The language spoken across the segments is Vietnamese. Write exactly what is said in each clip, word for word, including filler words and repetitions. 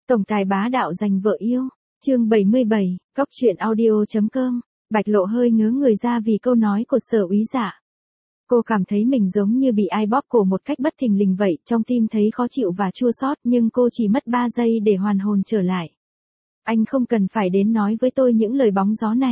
Tổng tài bá đạo giành vợ yêu. Chương bảy mươi bảy, Cóc truyện audio.com. Bạch Lộ hơi ngớ người ra vì câu nói của Sở Úy Dạ. Cô cảm thấy mình giống như bị ai bóp cổ một cách bất thình lình vậy, trong tim thấy khó chịu và chua xót, nhưng cô chỉ mất ba giây để hoàn hồn trở lại. Anh không cần phải đến nói với tôi những lời bóng gió này.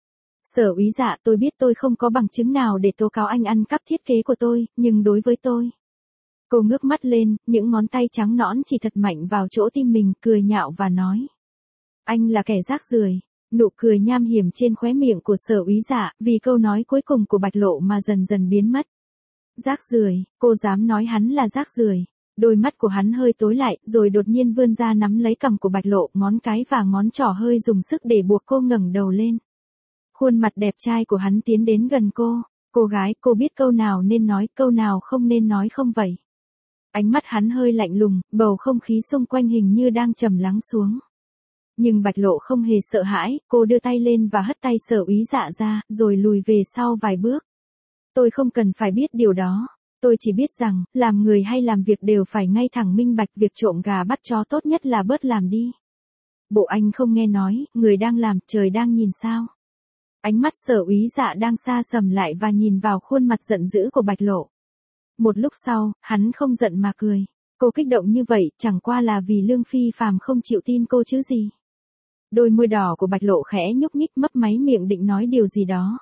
Sở Úy Dạ, tôi biết tôi không có bằng chứng nào để tố cáo anh ăn cắp thiết kế của tôi, nhưng đối với tôi. Cô ngước mắt lên, những ngón tay trắng nõn chỉ thật mạnh vào chỗ tim mình, cười nhạo và nói. Anh là kẻ rác rưởi. Nụ cười nham hiểm trên khóe miệng của Sở Úy Dạ, vì câu nói cuối cùng của Bạch Lộ mà dần dần biến mất. Rác rưởi, cô dám nói hắn là rác rưởi. Đôi mắt của hắn hơi tối lại, rồi đột nhiên vươn ra nắm lấy cằm của Bạch Lộ, ngón cái và ngón trỏ hơi dùng sức để buộc cô ngẩng đầu lên. Khuôn mặt đẹp trai của hắn tiến đến gần cô. Cô gái, cô biết câu nào nên nói, câu nào không nên nói không vậy? Ánh mắt hắn hơi lạnh lùng, bầu không khí xung quanh hình như đang trầm lắng xuống. Nhưng Bạch Lộ không hề sợ hãi, cô đưa tay lên và hất tay Sở Úy Dạ ra, rồi lùi về sau vài bước. Tôi không cần phải biết điều đó. Tôi chỉ biết rằng, làm người hay làm việc đều phải ngay thẳng minh bạch, việc trộm gà bắt chó tốt nhất là bớt làm đi. Bộ anh không nghe nói, người đang làm, trời đang nhìn sao? Ánh mắt Sở Úy Dạ đang xa sầm lại và nhìn vào khuôn mặt giận dữ của Bạch Lộ. Một lúc sau, hắn không giận mà cười. Cô kích động như vậy, chẳng qua là vì Lương Phi Phàm không chịu tin cô chứ gì. Đôi môi đỏ của Bạch Lộ khẽ nhúc nhích, mấp máy miệng định nói điều gì đó.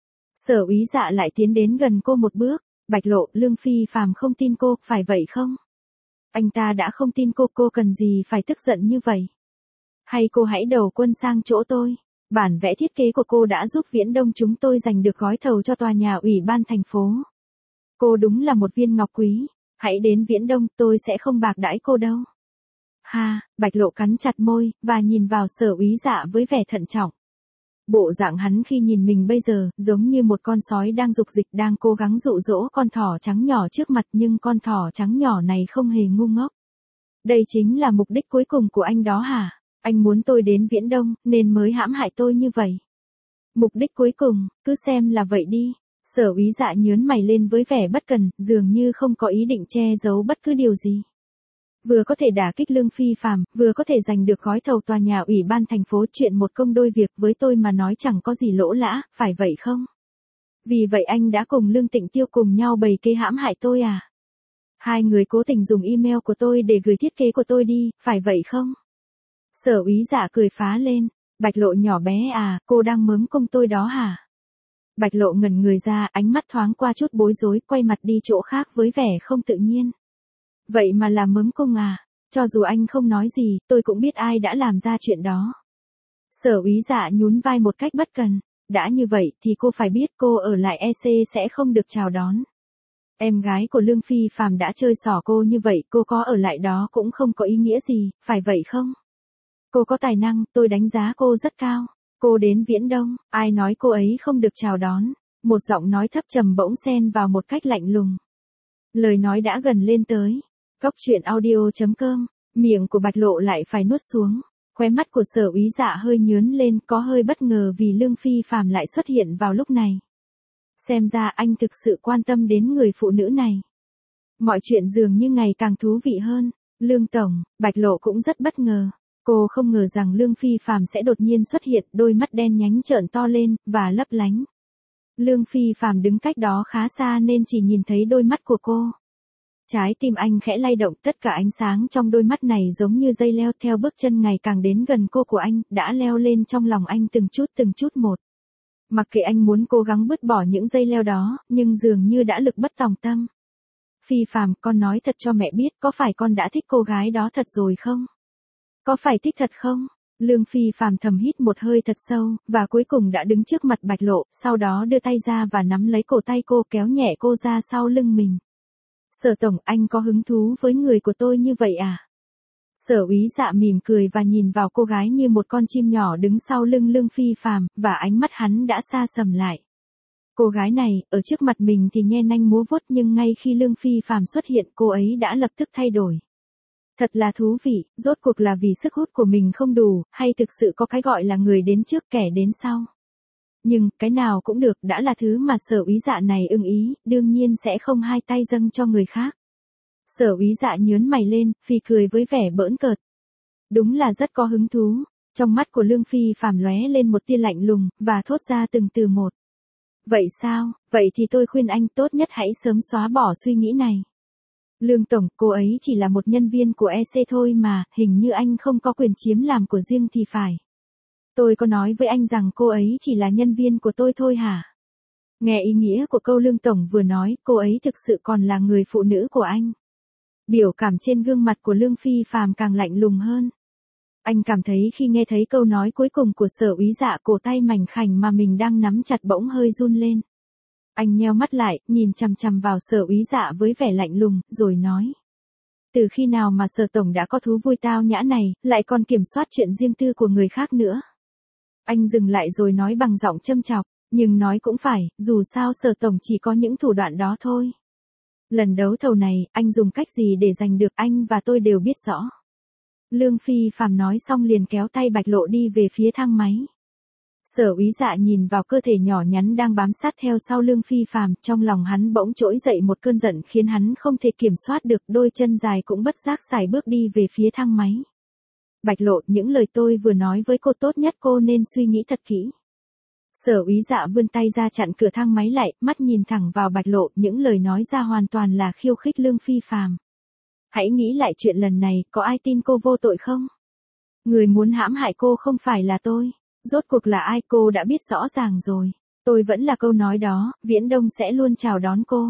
Sở Úy Dạ lại tiến đến gần cô một bước. Bạch Lộ, Lương Phi Phàm không tin cô, phải vậy không? Anh ta đã không tin cô, cô cần gì phải tức giận như vậy? Hay cô hãy đầu quân sang chỗ tôi. Bản vẽ thiết kế của cô đã giúp Viễn Đông chúng tôi giành được gói thầu cho tòa nhà ủy ban thành phố. Cô đúng là một viên ngọc quý. Hãy đến Viễn Đông, tôi sẽ không bạc đãi cô đâu. Ha, Bạch Lộ cắn chặt môi, và nhìn vào Sở Úy Dạ với vẻ thận trọng. Bộ dạng hắn khi nhìn mình bây giờ, giống như một con sói đang dục dịch, đang cố gắng dụ dỗ con thỏ trắng nhỏ trước mặt, nhưng con thỏ trắng nhỏ này không hề ngu ngốc. Đây chính là mục đích cuối cùng của anh đó hả? Anh muốn tôi đến Viễn Đông, nên mới hãm hại tôi như vậy. Mục đích cuối cùng, cứ xem là vậy đi. Sở Úy Dạ nhớn mày lên với vẻ bất cần, dường như không có ý định che giấu bất cứ điều gì. Vừa có thể đả kích Lương Phi Phàm, vừa có thể giành được gói thầu tòa nhà ủy ban thành phố, chuyện một công đôi việc, với tôi mà nói chẳng có gì lỗ lã, phải vậy không? Vì vậy anh đã cùng Lương Tịnh Tiêu cùng nhau bày kế hãm hại tôi à? Hai người cố tình dùng email của tôi để gửi thiết kế của tôi đi, phải vậy không? Sở Úy Dạ cười phá lên. Bạch Lộ nhỏ bé à, cô đang mớm công tôi đó hả? Bạch Lộ ngẩn người ra, ánh mắt thoáng qua chút bối rối, quay mặt đi chỗ khác với vẻ không tự nhiên. Vậy mà là mớm công à? Cho dù anh không nói gì, tôi cũng biết ai đã làm ra chuyện đó. Sở Úy Dạ nhún vai một cách bất cần. Đã như vậy thì cô phải biết cô ở lại e xê sẽ không được chào đón. Em gái của Lương Phi Phàm đã chơi xỏ cô như vậy, cô có ở lại đó cũng không có ý nghĩa gì, phải vậy không? Cô có tài năng, tôi đánh giá cô rất cao. Cô đến Viễn Đông, ai nói cô ấy không được chào đón? Một giọng nói thấp trầm bỗng xen vào một cách lạnh lùng. Lời nói đã gần lên tới. Cóc truyện audio.com. Miệng của Bạch Lộ lại phải nuốt xuống. Khóe mắt của Sở Úy Dạ hơi nhớn lên, có hơi bất ngờ vì Lương Phi Phàm lại xuất hiện vào lúc này. Xem ra anh thực sự quan tâm đến người phụ nữ này. Mọi chuyện dường như ngày càng thú vị hơn. Lương Tổng, Bạch Lộ cũng rất bất ngờ. Cô không ngờ rằng Lương Phi Phàm sẽ đột nhiên xuất hiện, đôi mắt đen nhánh trợn to lên, và lấp lánh. Lương Phi Phàm đứng cách đó khá xa nên chỉ nhìn thấy đôi mắt của cô. Trái tim anh khẽ lay động, tất cả ánh sáng trong đôi mắt này giống như dây leo theo bước chân ngày càng đến gần cô của anh, đã leo lên trong lòng anh từng chút từng chút một. Mặc kệ anh muốn cố gắng bứt bỏ những dây leo đó, nhưng dường như đã lực bất tòng tâm. Phi Phàm, con nói thật cho mẹ biết, có phải con đã thích cô gái đó thật rồi không? Có phải thích thật không? Lương Phi Phàm thầm hít một hơi thật sâu, và cuối cùng đã đứng trước mặt Bạch Lộ, sau đó đưa tay ra và nắm lấy cổ tay cô, kéo nhẹ cô ra sau lưng mình. Sở Tổng, anh có hứng thú với người của tôi như vậy à? Sở Úy Dạ mỉm cười và nhìn vào cô gái như một con chim nhỏ đứng sau lưng Lương Phi Phàm, và ánh mắt hắn đã xa sầm lại. Cô gái này, ở trước mặt mình thì nhe nanh múa vuốt, nhưng ngay khi Lương Phi Phàm xuất hiện, cô ấy đã lập tức thay đổi. Thật là thú vị, rốt cuộc là vì sức hút của mình không đủ, hay thực sự có cái gọi là người đến trước kẻ đến sau. Nhưng, cái nào cũng được, đã là thứ mà Sở Úy Dạ này ưng ý, đương nhiên sẽ không hai tay dâng cho người khác. Sở Úy Dạ nhớn mày lên, phì cười với vẻ bỡn cợt. Đúng là rất có hứng thú. Trong mắt của Lương Phi Phàm lóe lên một tia lạnh lùng, và thốt ra từng từ một. Vậy sao, vậy thì tôi khuyên anh tốt nhất hãy sớm xóa bỏ suy nghĩ này. Lương Tổng, cô ấy chỉ là một nhân viên của e xê thôi mà, hình như anh không có quyền chiếm làm của riêng thì phải. Tôi có nói với anh rằng cô ấy chỉ là nhân viên của tôi thôi hả? Nghe ý nghĩa của câu Lương Tổng vừa nói, cô ấy thực sự còn là người phụ nữ của anh. Biểu cảm trên gương mặt của Lương Phi Phàm càng lạnh lùng hơn. Anh cảm thấy khi nghe thấy câu nói cuối cùng của Sở Úy Dạ, cổ tay mảnh khảnh mà mình đang nắm chặt bỗng hơi run lên. Anh nheo mắt lại, nhìn chằm chằm vào Sở Úy Dạ với vẻ lạnh lùng, rồi nói. Từ khi nào mà Sở Tổng đã có thú vui tao nhã này, lại còn kiểm soát chuyện riêng tư của người khác nữa? Anh dừng lại rồi nói bằng giọng châm chọc, nhưng nói cũng phải, dù sao Sở Tổng chỉ có những thủ đoạn đó thôi. Lần đấu thầu này, anh dùng cách gì để giành được, anh và tôi đều biết rõ. Lương Phi Phàm nói xong liền kéo tay Bạch Lộ đi về phía thang máy. Sở Úy Dạ nhìn vào cơ thể nhỏ nhắn đang bám sát theo sau Lương Phi Phàm, trong lòng hắn bỗng trỗi dậy một cơn giận khiến hắn không thể kiểm soát được, đôi chân dài cũng bất giác sải bước đi về phía thang máy. Bạch Lộ, những lời tôi vừa nói với cô tốt nhất cô nên suy nghĩ thật kỹ. Sở Úy Dạ vươn tay ra chặn cửa thang máy lại, mắt nhìn thẳng vào Bạch Lộ, những lời nói ra hoàn toàn là khiêu khích Lương Phi Phàm. Hãy nghĩ lại chuyện lần này, có ai tin cô vô tội không? Người muốn hãm hại cô không phải là tôi. Rốt cuộc là ai cô đã biết rõ ràng rồi. Tôi vẫn là câu nói đó, Viễn Đông sẽ luôn chào đón cô.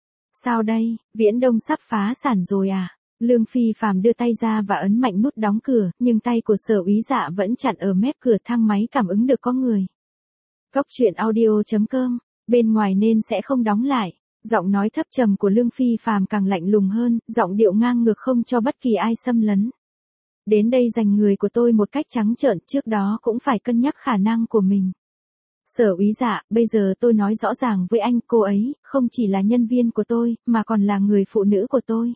Sao đây, Viễn Đông sắp phá sản rồi à? Lương Phi Phàm đưa tay ra và ấn mạnh nút đóng cửa, nhưng tay của Sở Úy Dạ vẫn chặn ở mép cửa thang máy, cảm ứng được có người. Góc truyện audio chấm com, bên ngoài nên sẽ không đóng lại. Giọng nói thấp trầm của Lương Phi Phàm càng lạnh lùng hơn, giọng điệu ngang ngược không cho bất kỳ ai xâm lấn. Đến đây giành người của tôi một cách trắng trợn, trước đó cũng phải cân nhắc khả năng của mình. Sở Úy Dạ, bây giờ tôi nói rõ ràng với anh, cô ấy không chỉ là nhân viên của tôi, mà còn là người phụ nữ của tôi.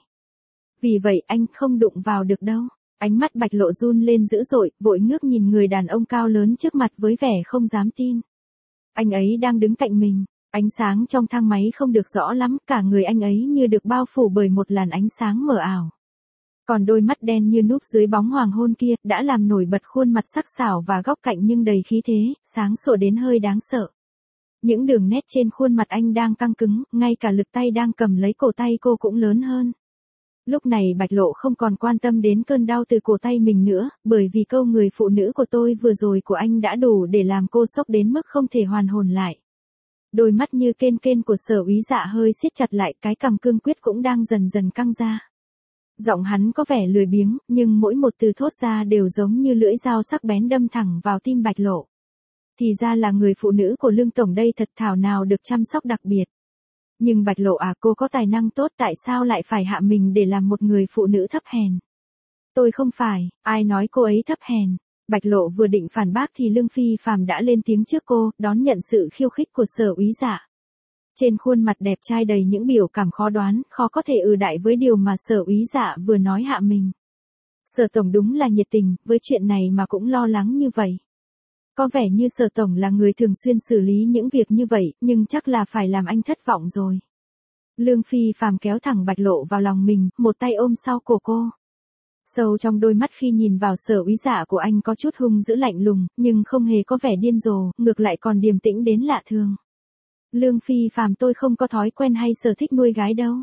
Vì vậy anh không đụng vào được đâu. Ánh mắt Bạch Lộ run lên dữ dội, vội ngước nhìn người đàn ông cao lớn trước mặt với vẻ không dám tin. Anh ấy đang đứng cạnh mình. Ánh sáng trong thang máy không được rõ lắm, cả người anh ấy như được bao phủ bởi một làn ánh sáng mờ ảo. Còn đôi mắt đen như núp dưới bóng hoàng hôn kia, đã làm nổi bật khuôn mặt sắc sảo và góc cạnh nhưng đầy khí thế, sáng sủa đến hơi đáng sợ. Những đường nét trên khuôn mặt anh đang căng cứng, ngay cả lực tay đang cầm lấy cổ tay cô cũng lớn hơn. Lúc này Bạch Lộ không còn quan tâm đến cơn đau từ cổ tay mình nữa, bởi vì câu người phụ nữ của tôi vừa rồi của anh đã đủ để làm cô sốc đến mức không thể hoàn hồn lại. Đôi mắt như kên kên của Sở Úy Dạ hơi siết chặt lại, cái cằm cương quyết cũng đang dần dần căng ra. Giọng hắn có vẻ lười biếng, nhưng mỗi một từ thốt ra đều giống như lưỡi dao sắc bén đâm thẳng vào tim Bạch Lộ. Thì ra là người phụ nữ của Lương Tổng đây, thật thảo nào được chăm sóc đặc biệt. Nhưng Bạch Lộ à, cô có tài năng tốt, tại sao lại phải hạ mình để làm một người phụ nữ thấp hèn? Tôi không phải, ai nói cô ấy thấp hèn? Bạch Lộ vừa định phản bác thì Lương Phi Phàm đã lên tiếng trước cô, đón nhận sự khiêu khích của Sở Úy Dạ. Trên khuôn mặt đẹp trai đầy những biểu cảm khó đoán, khó có thể ừ đại với điều mà Sở Úy Dạ vừa nói hạ mình. Sở Tổng đúng là nhiệt tình, với chuyện này mà cũng lo lắng như vậy. Có vẻ như Sở Tổng là người thường xuyên xử lý những việc như vậy, nhưng chắc là phải làm anh thất vọng rồi. Lương Phi Phàm kéo thẳng Bạch Lộ vào lòng mình, một tay ôm sau cổ cô. Sâu trong đôi mắt khi nhìn vào Sở Úy Dạ của anh có chút hung dữ lạnh lùng, nhưng không hề có vẻ điên rồ, ngược lại còn điềm tĩnh đến lạ thường. Lương Phi Phàm, tôi không có thói quen hay sở thích nuôi gái đâu.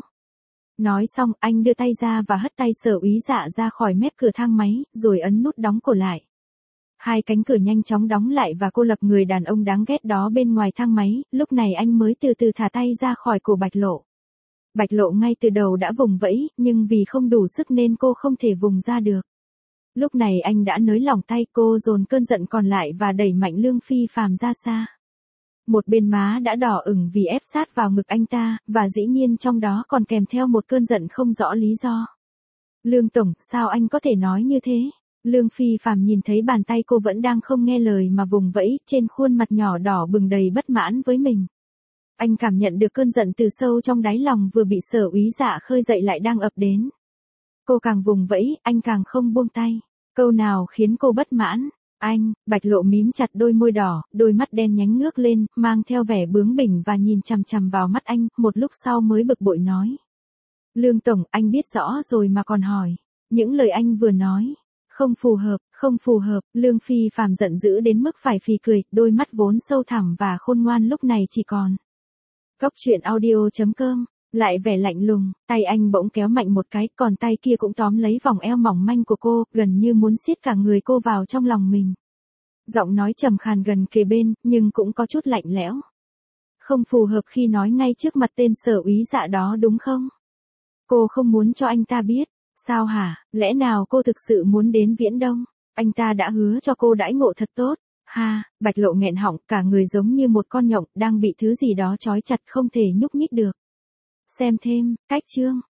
Nói xong, anh đưa tay ra và hất tay Sở Úy Dạ ra khỏi mép cửa thang máy, rồi ấn nút đóng cổ lại. Hai cánh cửa nhanh chóng đóng lại và cô lập người đàn ông đáng ghét đó bên ngoài thang máy, lúc này anh mới từ từ thả tay ra khỏi cổ Bạch Lộ. Bạch Lộ ngay từ đầu đã vùng vẫy, nhưng vì không đủ sức nên cô không thể vùng ra được. Lúc này anh đã nới lỏng tay cô, dồn cơn giận còn lại và đẩy mạnh Lương Phi Phàm ra xa. Một bên má đã đỏ ửng vì ép sát vào ngực anh ta, và dĩ nhiên trong đó còn kèm theo một cơn giận không rõ lý do. Lương Tổng, sao anh có thể nói như thế? Lương Phi Phàm nhìn thấy bàn tay cô vẫn đang không nghe lời mà vùng vẫy, trên khuôn mặt nhỏ đỏ bừng đầy bất mãn với mình. Anh cảm nhận được cơn giận từ sâu trong đáy lòng vừa bị Sở Úy Dạ khơi dậy lại đang ập đến. Cô càng vùng vẫy, anh càng không buông tay. Câu nào khiến cô bất mãn? Anh, Bạch Lộ mím chặt đôi môi đỏ, đôi mắt đen nhánh ngước lên, mang theo vẻ bướng bỉnh và nhìn chằm chằm vào mắt anh, một lúc sau mới bực bội nói. Lương Tổng, anh biết rõ rồi mà còn hỏi. Những lời anh vừa nói, Không phù hợp, không phù hợp, Lương Phi Phàm giận dữ đến mức phải phì cười, đôi mắt vốn sâu thẳm và khôn ngoan lúc này chỉ còn. Cóc truyện audio.com, lại vẻ lạnh lùng, tay anh bỗng kéo mạnh một cái, còn tay kia cũng tóm lấy vòng eo mỏng manh của cô, gần như muốn siết cả người cô vào trong lòng mình. Giọng nói trầm khàn gần kề bên, nhưng cũng có chút lạnh lẽo. Không phù hợp khi nói ngay trước mặt tên Sở Úy Dạ đó đúng không? Cô không muốn cho anh ta biết. Sao hả, lẽ nào cô thực sự muốn đến Viễn Đông? Anh ta đã hứa cho cô đãi ngộ thật tốt. Ha, Bạch Lộ nghẹn họng, cả người giống như một con nhộng đang bị thứ gì đó trói chặt không thể nhúc nhích được. Xem thêm, cách chương.